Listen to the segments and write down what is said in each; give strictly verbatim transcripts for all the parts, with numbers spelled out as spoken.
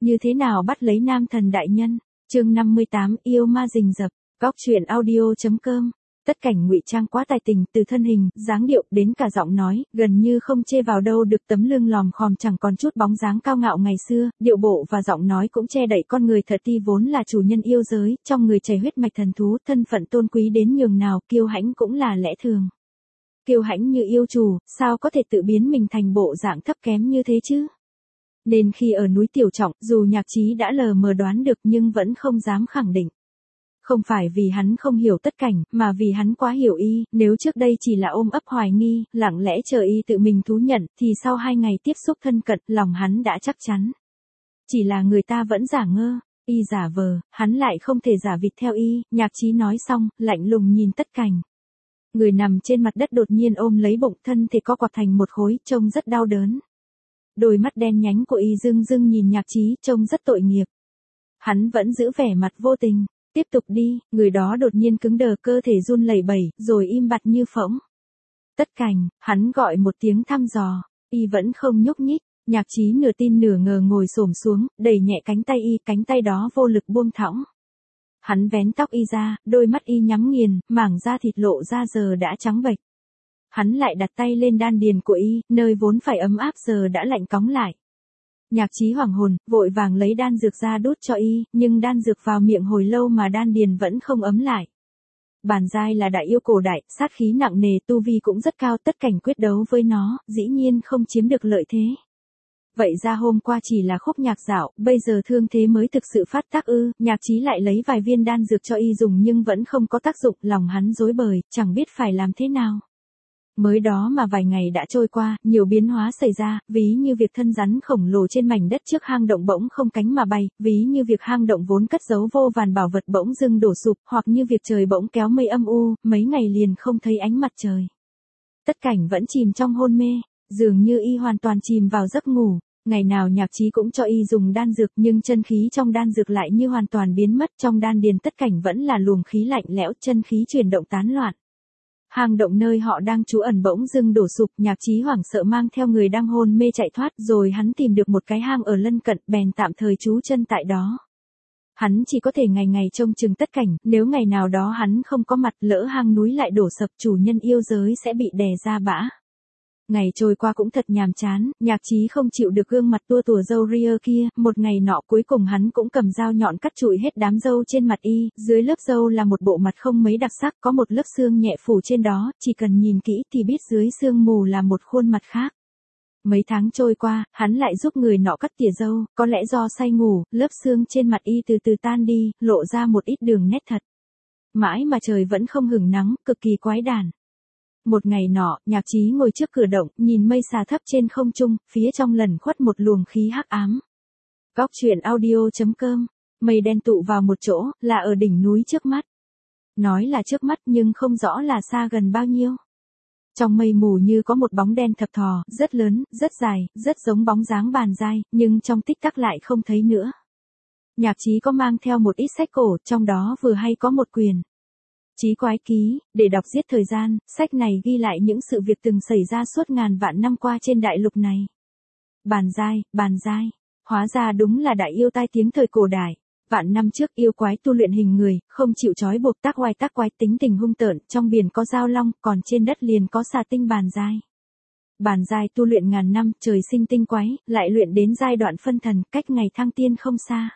Như thế nào bắt lấy nam thần đại nhân? Chương năm mươi tám, yêu ma rình rập. Góc truyện audio chấm com. Tất Cảnh ngụy trang quá tài tình, từ thân hình, dáng điệu đến cả giọng nói, gần như không chê vào đâu được tấm lưng lòm khòm chẳng còn chút bóng dáng cao ngạo ngày xưa, điệu bộ và giọng nói cũng che đậy con người thật ti vốn là chủ nhân yêu giới, trong người chảy huyết mạch thần thú, thân phận tôn quý đến nhường nào, kiêu hãnh cũng là lẽ thường. Kiêu hãnh như yêu chủ, sao có thể tự biến mình thành bộ dạng thấp kém như thế chứ? Nên khi ở núi Tiểu Trọng, dù Nhạc Chí đã lờ mờ đoán được nhưng vẫn không dám khẳng định. Không phải vì hắn không hiểu Tất Cảnh, mà vì hắn quá hiểu y, nếu trước đây chỉ là ôm ấp hoài nghi, lặng lẽ chờ y tự mình thú nhận, thì sau hai ngày tiếp xúc thân cận, lòng hắn đã chắc chắn. Chỉ là người ta vẫn giả ngơ, y giả vờ, hắn lại không thể giả vịt theo y, Nhạc Chí nói xong, lạnh lùng nhìn Tất Cảnh. Người nằm trên mặt đất đột nhiên ôm lấy bụng, thân thể co quặp thành một khối, trông rất đau đớn. Đôi mắt đen nhánh của y rưng rưng nhìn Nhạc Chí, trông rất tội nghiệp. Hắn vẫn giữ vẻ mặt vô tình. Tiếp tục đi, người đó đột nhiên cứng đờ, cơ thể run lẩy bẩy, rồi im bặt như phỗng. Tất Cảnh, hắn gọi một tiếng thăm dò, y vẫn không nhúc nhích. Nhạc Chí nửa tin nửa ngờ ngồi xổm xuống, đẩy nhẹ cánh tay y, cánh tay đó vô lực buông thõng. Hắn vén tóc y ra, đôi mắt y nhắm nghiền, mảng da thịt lộ ra giờ đã trắng bệch. Hắn lại đặt tay lên đan điền của y, nơi vốn phải ấm áp giờ đã lạnh cóng lại. Nhạc Chí hoảng hồn, vội vàng lấy đan dược ra đút cho y, nhưng đan dược vào miệng hồi lâu mà đan điền vẫn không ấm lại. Bàn Giai là đại yêu cổ đại, sát khí nặng nề, tu vi cũng rất cao, Tất Cảnh quyết đấu với nó, dĩ nhiên không chiếm được lợi thế. Vậy ra hôm qua chỉ là khúc nhạc dạo, bây giờ thương thế mới thực sự phát tác ư? Nhạc Chí lại lấy vài viên đan dược cho y dùng nhưng vẫn không có tác dụng, lòng hắn rối bời, chẳng biết phải làm thế nào. Mới đó mà vài ngày đã trôi qua, nhiều biến hóa xảy ra, ví như việc thân rắn khổng lồ trên mảnh đất trước hang động bỗng không cánh mà bay, ví như việc hang động vốn cất giấu vô vàn bảo vật bỗng dưng đổ sụp, hoặc như việc trời bỗng kéo mây âm u, mấy ngày liền không thấy ánh mặt trời. Tất Cảnh vẫn chìm trong hôn mê, dường như y hoàn toàn chìm vào giấc ngủ. Ngày nào Nhạc Chí cũng cho y dùng đan dược nhưng chân khí trong đan dược lại như hoàn toàn biến mất, trong đan điền Tất Cảnh vẫn là luồng khí lạnh lẽo, chân khí chuyển động tán loạn. Hang động nơi họ đang trú ẩn bỗng dưng đổ sụp, Nhạc Chí hoảng sợ mang theo người đang hôn mê chạy thoát, rồi hắn tìm được một cái hang ở lân cận, bèn tạm thời trú chân tại đó. Hắn chỉ có thể ngày ngày trông chừng Tất Cảnh, nếu ngày nào đó hắn không có mặt, lỡ hang núi lại đổ sập, chủ nhân yêu giới sẽ bị đè ra bã. Ngày trôi qua cũng thật nhàm chán, Nhạc Chí không chịu được gương mặt tua tủa râu ria kia, một ngày nọ cuối cùng hắn cũng cầm dao nhọn cắt trụi hết đám râu trên mặt y, dưới lớp râu là một bộ mặt không mấy đặc sắc, có một lớp xương nhẹ phủ trên đó, chỉ cần nhìn kỹ thì biết dưới sương mù là một khuôn mặt khác. Mấy tháng trôi qua, hắn lại giúp người nọ cắt tỉa râu, có lẽ do say ngủ, lớp xương trên mặt y từ từ tan đi, lộ ra một ít đường nét thật. Mãi mà trời vẫn không hửng nắng, cực kỳ quái đản. Một ngày nọ, Nhạc Chí ngồi trước cửa động, nhìn mây xà thấp trên không trung, phía trong lẩn khuất một luồng khí hắc ám. Góc truyện audio chấm com. Mây đen tụ vào một chỗ, là ở đỉnh núi trước mắt. Nói là trước mắt nhưng không rõ là xa gần bao nhiêu. Trong mây mù như có một bóng đen thập thò, rất lớn, rất dài, rất giống bóng dáng Bàn Giai, nhưng trong tích tắc lại không thấy nữa. Nhạc Chí có mang theo một ít sách cổ, trong đó vừa hay có một quyển Chí Quái Ký, để đọc giết thời gian. Sách này ghi lại những sự việc từng xảy ra suốt ngàn vạn năm qua trên đại lục này. Bàn Giai, Bàn Giai, hóa ra đúng là đại yêu tai tiếng thời cổ đại. Vạn năm trước yêu quái tu luyện hình người, không chịu trói buộc, tác oai tác quái, tính tình hung tợn, trong biển có giao long, còn trên đất liền có xà tinh Bàn Giai. Bàn Giai tu luyện ngàn năm, trời sinh tinh quái, lại luyện đến giai đoạn phân thần, cách ngày thăng tiên không xa.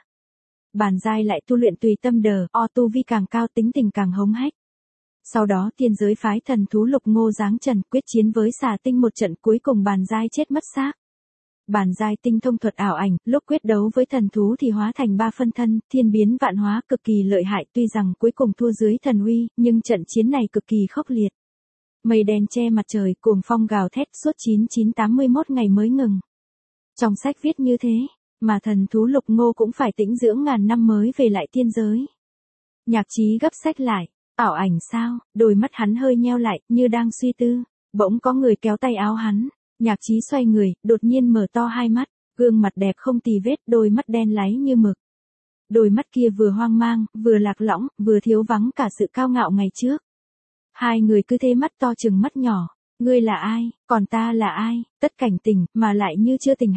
Bàn Giai lại tu luyện tùy tâm đờ, o tu vi càng cao tính tình càng hống hách. Sau đó tiên giới phái thần thú Lục Ngô giáng trần, quyết chiến với xà tinh một trận, cuối cùng Bàn Giai chết mất xác. Bàn Giai tinh thông thuật ảo ảnh, lúc quyết đấu với thần thú thì hóa thành ba phân thân, thiên biến vạn hóa, cực kỳ lợi hại, tuy rằng cuối cùng thua dưới thần uy, nhưng trận chiến này cực kỳ khốc liệt. Mây đen che mặt trời, cuồng phong gào thét, suốt chín chín tám mươi mốt ngày mới ngừng. Trong sách viết như thế, mà thần thú Lục Ngô cũng phải tĩnh dưỡng ngàn năm mới về lại tiên giới. Nhạc Chí gấp sách lại, ảo ảnh sao? Đôi mắt hắn hơi nheo lại, như đang suy tư. Bỗng có người kéo tay áo hắn. Nhạc Chí xoay người, đột nhiên mở to hai mắt, gương mặt đẹp không tì vết, đôi mắt đen láy như mực. Đôi mắt kia vừa hoang mang, vừa lạc lõng, vừa thiếu vắng cả sự cao ngạo ngày trước. Hai người cứ thế mắt to chừng mắt nhỏ. Ngươi là ai, còn ta là ai? Tất Cảnh tỉnh, mà lại như chưa tỉnh hẳn.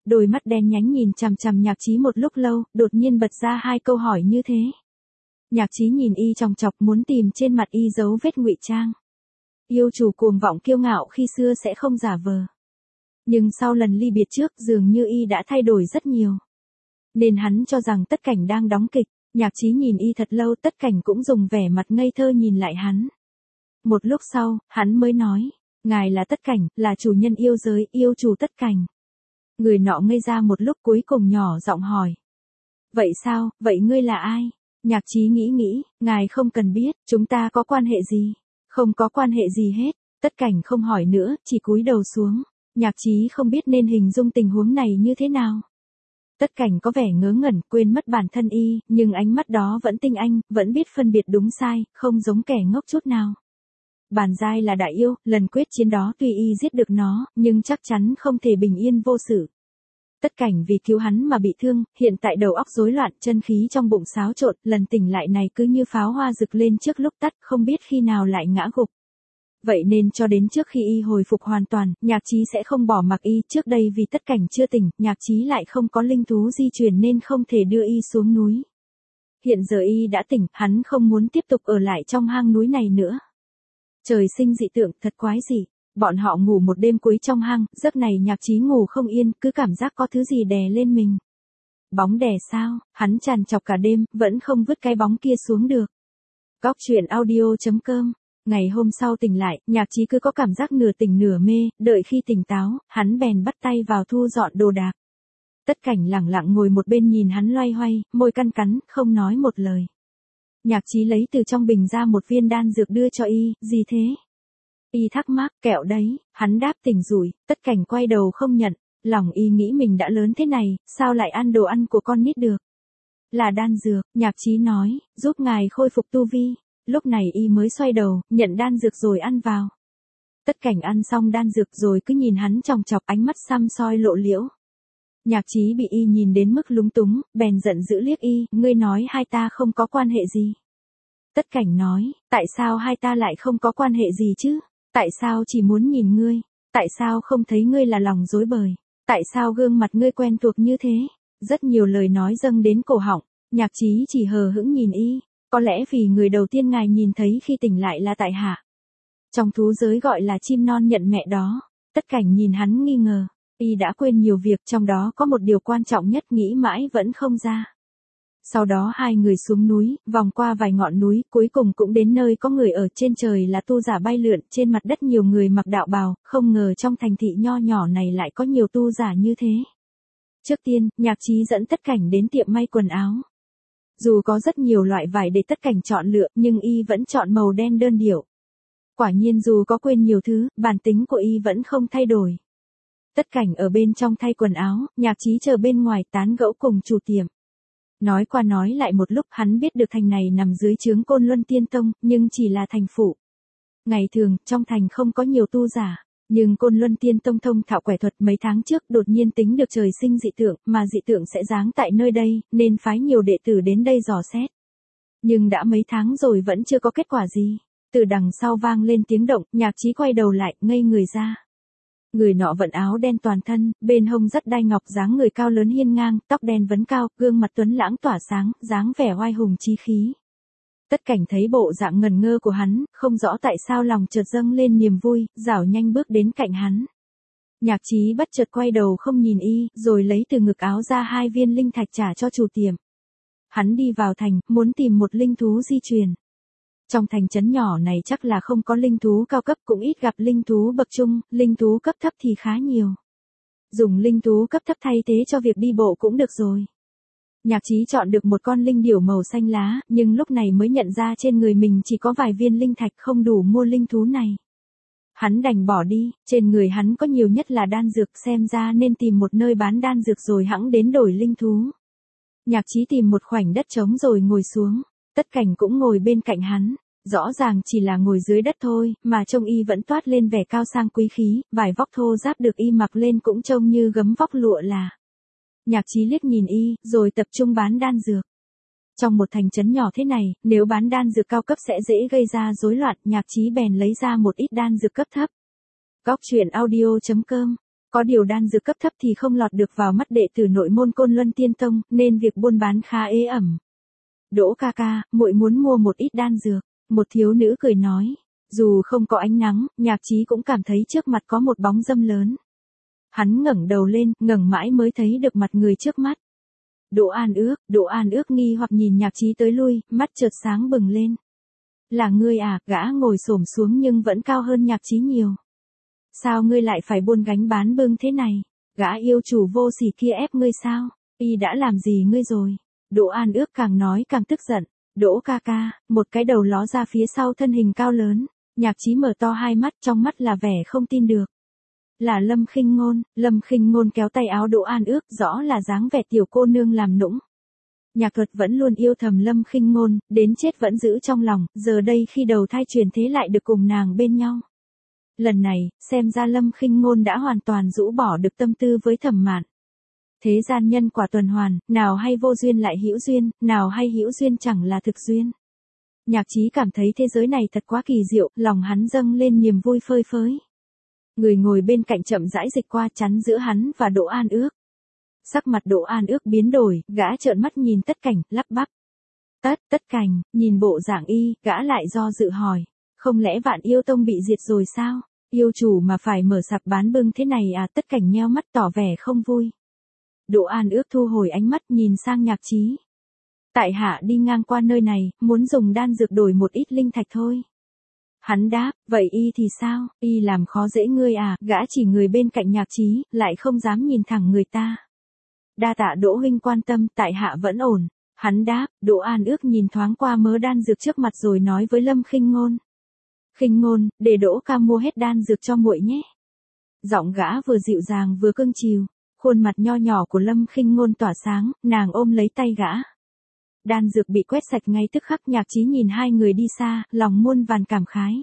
đôi mắt đen nhánh nhìn chằm chằm Nhạc Chí một lúc lâu, đột nhiên bật ra hai câu hỏi như thế. Nhạc Chí nhìn y chòng chọc muốn tìm trên mặt y dấu vết ngụy trang. Yêu chủ cuồng vọng kiêu ngạo khi xưa sẽ không giả vờ. Nhưng sau lần ly biệt trước dường như y đã thay đổi rất nhiều. Nên hắn cho rằng Tất Cảnh đang đóng kịch. Nhạc Chí nhìn y thật lâu, Tất Cảnh cũng dùng vẻ mặt ngây thơ nhìn lại hắn. Một lúc sau, hắn mới nói, ngài là Tất Cảnh, là chủ nhân yêu giới, yêu chủ Tất Cảnh. Người nọ ngây ra một lúc cuối cùng nhỏ giọng hỏi. Vậy sao, vậy ngươi là ai? Nhạc Chí nghĩ nghĩ, ngài không cần biết, chúng ta có quan hệ gì? Không có quan hệ gì hết. Tất Cảnh không hỏi nữa, chỉ cúi đầu xuống. Nhạc Chí không biết nên hình dung tình huống này như thế nào. Tất Cảnh có vẻ ngớ ngẩn, quên mất bản thân y, nhưng ánh mắt đó vẫn tinh anh, vẫn biết phân biệt đúng sai, không giống kẻ ngốc chút nào. Bàn Giai là đại yêu, lần quyết chiến đó tuy y giết được nó, nhưng chắc chắn không thể bình yên vô sự. Tất Cảnh vì cứu hắn mà bị thương, hiện tại đầu óc rối loạn, chân khí trong bụng xáo trộn, lần tỉnh lại này cứ như pháo hoa rực lên trước lúc tắt, không biết khi nào lại ngã gục. Vậy nên cho đến trước khi y hồi phục hoàn toàn, Nhạc Chí sẽ không bỏ mặc y. Trước đây vì Tất Cảnh chưa tỉnh, Nhạc Chí lại không có linh thú di chuyển nên không thể đưa y xuống núi. Hiện giờ y đã tỉnh, hắn không muốn tiếp tục ở lại trong hang núi này nữa. Trời sinh dị tượng, thật quái dị. Bọn họ ngủ một đêm cuối trong hang, giấc này Nhạc Chí ngủ không yên, cứ cảm giác có thứ gì đè lên mình. Bóng đè sao? Hắn trằn trọc cả đêm, vẫn không vứt cái bóng kia xuống được. Góc truyện audio chấm com. Ngày hôm sau tỉnh lại, Nhạc Chí cứ có cảm giác nửa tỉnh nửa mê, đợi khi tỉnh táo, hắn bèn bắt tay vào thu dọn đồ đạc. Tất Cảnh lẳng lặng ngồi một bên nhìn hắn loay hoay, môi căn cắn, không nói một lời. Nhạc Chí lấy từ trong bình ra một viên đan dược đưa cho y, gì thế? Y thắc mắc, kẹo đấy, hắn đáp tỉnh rủi. Tất Cảnh quay đầu không nhận, lòng y nghĩ mình đã lớn thế này, sao lại ăn đồ ăn của con nít được? Là đan dược, Nhạc Chí nói, giúp ngài khôi phục tu vi. Lúc này y mới xoay đầu, nhận đan dược rồi ăn vào. Tất Cảnh ăn xong đan dược rồi cứ nhìn hắn chòng chọc, ánh mắt săm soi lộ liễu. Nhạc Chí bị y nhìn đến mức lúng túng, bèn giận dữ liếc y, ngươi nói hai ta không có quan hệ gì. Tất Cảnh nói, tại sao hai ta lại không có quan hệ gì chứ? Tại sao chỉ muốn nhìn ngươi? Tại sao không thấy ngươi là lòng rối bời? Tại sao gương mặt ngươi quen thuộc như thế? Rất nhiều lời nói dâng đến cổ họng, Nhạc Chí chỉ hờ hững nhìn y. Có lẽ vì người đầu tiên ngài nhìn thấy khi tỉnh lại là tại hạ. Trong thú giới gọi là chim non nhận mẹ đó. Tất Cảnh nhìn hắn nghi ngờ. Y đã quên nhiều việc, trong đó có một điều quan trọng nhất nghĩ mãi vẫn không ra. Sau đó hai người xuống núi, vòng qua vài ngọn núi, cuối cùng cũng đến nơi có người ở. Trên trời là tu giả bay lượn, trên mặt đất nhiều người mặc đạo bào, không ngờ trong thành thị nho nhỏ này lại có nhiều tu giả như thế. Trước tiên, Nhạc Chí dẫn Tất Cảnh đến tiệm may quần áo. Dù có rất nhiều loại vải để Tất Cảnh chọn lựa, nhưng y vẫn chọn màu đen đơn điệu. Quả nhiên dù có quên nhiều thứ, bản tính của y vẫn không thay đổi. Tất Cảnh ở bên trong thay quần áo, Nhạc Chí chờ bên ngoài tán gẫu cùng chủ tiệm. Nói qua nói lại một lúc, hắn biết được thành này nằm dưới trướng Côn Luân Tiên Tông, nhưng chỉ là thành phụ. Ngày thường, trong thành không có nhiều tu giả. Nhưng Côn Luân Tiên Tông thông thạo quẻ thuật, mấy tháng trước đột nhiên tính được trời sinh dị tượng, mà dị tượng sẽ giáng tại nơi đây, nên phái nhiều đệ tử đến đây dò xét. Nhưng đã mấy tháng rồi vẫn chưa có kết quả gì. Từ đằng sau vang lên tiếng động, Nhạc Chí quay đầu lại, ngây người ra. Người nọ vận áo đen toàn thân, bên hông dắt đai ngọc, dáng người cao lớn hiên ngang, tóc đen vấn cao, gương mặt tuấn lãng tỏa sáng, dáng vẻ oai hùng chí khí. Tất Cảnh thấy bộ dạng ngần ngơ của hắn, không rõ tại sao lòng chợt dâng lên niềm vui, rảo nhanh bước đến cạnh hắn. Nhạc Chí bất chợt quay đầu không nhìn y, rồi lấy từ ngực áo ra hai viên linh thạch trả cho chủ tiệm. Hắn đi vào thành, muốn tìm một linh thú di truyền. Trong thành trấn nhỏ này chắc là không có linh thú cao cấp, cũng ít gặp linh thú bậc trung, linh thú cấp thấp thì khá nhiều. Dùng linh thú cấp thấp thay thế cho việc đi bộ cũng được rồi. Nhạc Chí chọn được một con linh điểu màu xanh lá, nhưng lúc này mới nhận ra trên người mình chỉ có vài viên linh thạch không đủ mua linh thú này. Hắn đành bỏ đi, trên người hắn có nhiều nhất là đan dược, xem ra nên tìm một nơi bán đan dược rồi hẵng đến đổi linh thú. Nhạc Chí tìm một khoảnh đất trống rồi ngồi xuống, Tất Cảnh cũng ngồi bên cạnh hắn. Rõ ràng chỉ là ngồi dưới đất thôi, mà trông y vẫn toát lên vẻ cao sang quý khí, vải vóc thô ráp được y mặc lên cũng trông như gấm vóc lụa là. Nhạc Chí liếc nhìn y, rồi tập trung bán đan dược. Trong một thành trấn nhỏ thế này, nếu bán đan dược cao cấp sẽ dễ gây ra rối loạn, Nhạc Chí bèn lấy ra một ít đan dược cấp thấp. Góc truyện audio chấm com Có điều đan dược cấp thấp thì không lọt được vào mắt đệ tử nội môn Côn Luân Tiên Tông, nên việc buôn bán khá ế ẩm. Đỗ ca ca, muội muốn mua một ít đan dược. Một thiếu nữ cười nói. Dù không có ánh nắng, Nhạc Chí cũng cảm thấy trước mặt có một bóng râm lớn. Hắn ngẩng đầu lên, ngẩng mãi mới thấy được mặt người trước mắt. Đỗ An Ước, Đỗ An Ước nghi hoặc nhìn Nhạc Chí tới lui, mắt chợt sáng bừng lên. Là ngươi à? Gã ngồi xổm xuống nhưng vẫn cao hơn Nhạc Chí nhiều. Sao ngươi lại phải buôn gánh bán bưng thế này? Gã yêu chủ vô sỉ kia ép ngươi sao? Y đã làm gì ngươi rồi? Đỗ An Ước càng nói càng tức giận. Đỗ ca ca, một cái đầu ló ra phía sau thân hình cao lớn. Nhạc Chí mở to hai mắt, trong mắt là vẻ không tin được. Là Lâm Khinh Ngôn. Lâm Khinh Ngôn kéo tay áo Đỗ An Ước, rõ là dáng vẻ tiểu cô nương làm nũng. Nhạc Thuật vẫn luôn yêu thầm Lâm Khinh Ngôn, đến chết vẫn giữ trong lòng, giờ đây khi đầu thai chuyển thế lại được cùng nàng bên nhau. Lần này, xem ra Lâm Khinh Ngôn đã hoàn toàn rũ bỏ được tâm tư với Thẩm Mạn. Thế gian nhân quả tuần hoàn, nào hay vô duyên lại hữu duyên, nào hay hữu duyên chẳng là thực duyên. Nhạc Chí cảm thấy thế giới này thật quá kỳ diệu, lòng hắn dâng lên niềm vui phơi phới. Người ngồi bên cạnh chậm rãi dịch qua chắn giữa hắn và Đỗ An Ước. Sắc mặt Đỗ An Ước biến đổi, gã trợn mắt nhìn Tất Cảnh, lắp bắp. Tất, Tất Cảnh, nhìn bộ dạng y, gã lại do dự hỏi. Không lẽ Vạn Yêu Tông bị diệt rồi sao? Yêu chủ mà phải mở sạp bán bưng thế này à? Tất Cảnh nheo mắt tỏ vẻ không vui. Đỗ An Ước thu hồi ánh mắt nhìn sang Nhạc Chí. Tại hạ đi ngang qua nơi này, muốn dùng đan dược đổi một ít linh thạch thôi. Hắn đáp, vậy y thì sao? Y làm khó dễ ngươi à? Gã chỉ người bên cạnh Nhạc Chí, lại không dám nhìn thẳng người ta. Đa tạ Đỗ huynh quan tâm, tại hạ vẫn ổn. Hắn đáp. Đỗ An Ước nhìn thoáng qua mớ đan dược trước mặt rồi nói với Lâm Khinh Ngôn. Khinh Ngôn, để Đỗ ca mua hết đan dược cho muội nhé. Giọng gã vừa dịu dàng vừa cưng chiều. Khuôn mặt nho nhỏ của Lâm Khinh Ngôn tỏa sáng, nàng ôm lấy tay gã. Đan dược bị quét sạch ngay tức khắc. Nhạc Chí nhìn hai người đi xa, lòng muôn vàn cảm khái.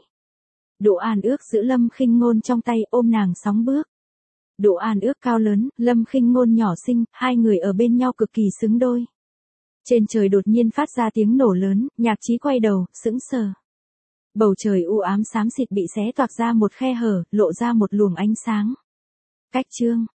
Đỗ An Ước giữ Lâm Khinh Ngôn trong tay, ôm nàng sóng bước. Đỗ An Ước cao lớn, Lâm Khinh Ngôn nhỏ xinh, hai người ở bên nhau cực kỳ xứng đôi. Trên trời đột nhiên phát ra tiếng nổ lớn, Nhạc Chí quay đầu, sững sờ. Bầu trời u ám xám xịt bị xé toạc ra một khe hở, lộ ra một luồng ánh sáng. Cách chương